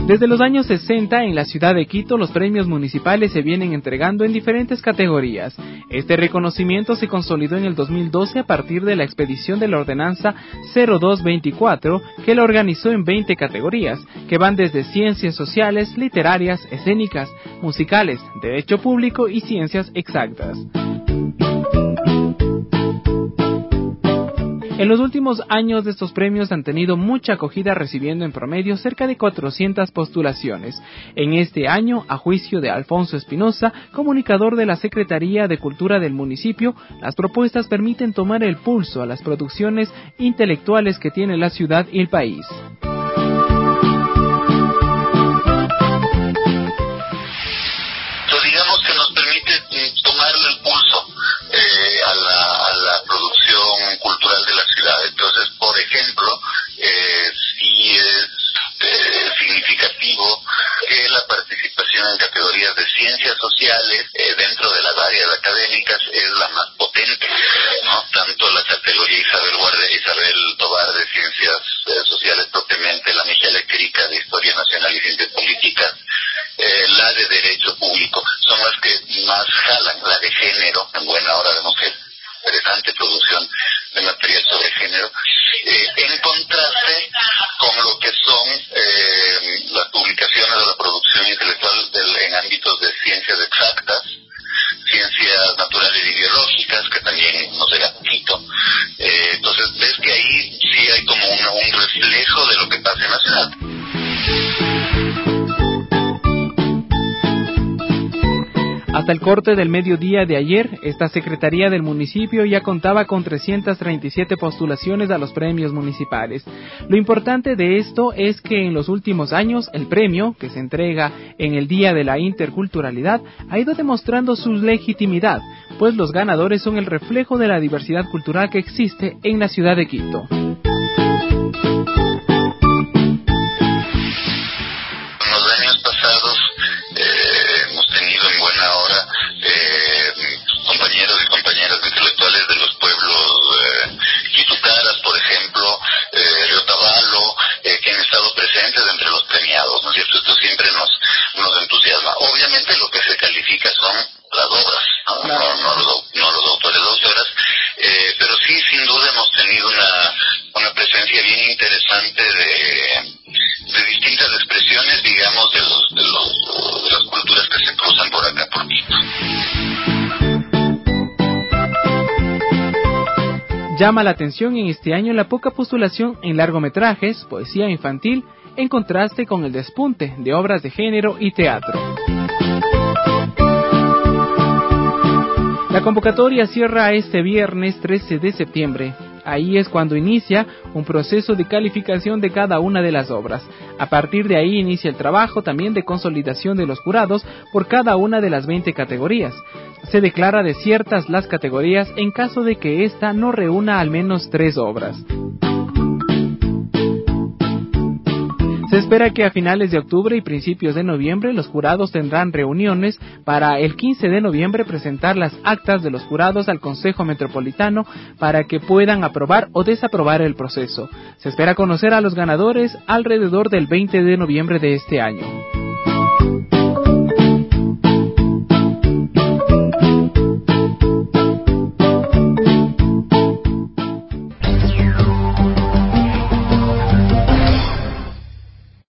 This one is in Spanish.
Desde los años 60 en la ciudad de Quito los premios municipales se vienen entregando en diferentes categorías. Este reconocimiento se consolidó en el 2012 a partir de la expedición de la ordenanza 0224 que la organizó en 20 categorías, que van desde ciencias sociales, literarias, escénicas, musicales, derecho público y ciencias exactas. En los últimos años estos premios han tenido mucha acogida, recibiendo en promedio cerca de 400 postulaciones. En este año, a juicio de Alfonso Espinosa, comunicador de la Secretaría de Cultura del municipio, las propuestas permiten tomar el pulso a las producciones intelectuales que tiene la ciudad y el país. Digamos que nos permite tomarle el pulso a la producción cultural de la ciudad. Entonces, por ejemplo, sí es significativo que la participación en categorías de ciencias sociales dentro de las áreas académicas es la más potente, ¿no? Tanto la categoría Isabel Tobar de ciencias sociales propiamente, la Michelle Equerica de historia nacional y ciencias políticas, la de derecho público, son las que más jalan, la de género, en buena hora de mujer, interesante producción de material sobre género, en contraste con lo que son las publicaciones de la producción intelectual en ámbitos de ciencias exactas, ciencias naturales y biológicas, que también no será poquito. Entonces ves que ahí sí hay como un reflejo de lo que pasa en la ciudad. Hasta el corte del mediodía de ayer, esta Secretaría del municipio ya contaba con 337 postulaciones a los premios municipales. Lo importante de esto es que en los últimos años el premio, que se entrega en el Día de la Interculturalidad, ha ido demostrando su legitimidad, pues los ganadores son el reflejo de la diversidad cultural que existe en la ciudad de Quito. Compañeros y compañeras intelectuales de los pueblos quitucaras, por ejemplo, Riotavalo, que han estado presentes entre los premiados, ¿no es cierto? Esto siempre nos entusiasma. Obviamente lo que se califica son las obras, no los autores o autoras, pero sí, sin duda hemos tenido una presencia bien interesante de distintas expresiones, digamos, de las culturas que se cruzan por acá, por Quito. Llama la atención en este año la poca postulación en largometrajes, poesía infantil, en contraste con el despunte de obras de género y teatro. La convocatoria cierra este viernes 13 de septiembre. Ahí es cuando inicia un proceso de calificación de cada una de las obras. A partir de ahí inicia el trabajo también de consolidación de los jurados por cada una de las 20 categorías. Se declara desiertas las categorías en caso de que ésta no reúna al menos 3 obras. Se espera que a finales de octubre y principios de noviembre los jurados tendrán reuniones para el 15 de noviembre presentar las actas de los jurados al Consejo Metropolitano para que puedan aprobar o desaprobar el proceso. Se espera conocer a los ganadores alrededor del 20 de noviembre de este año.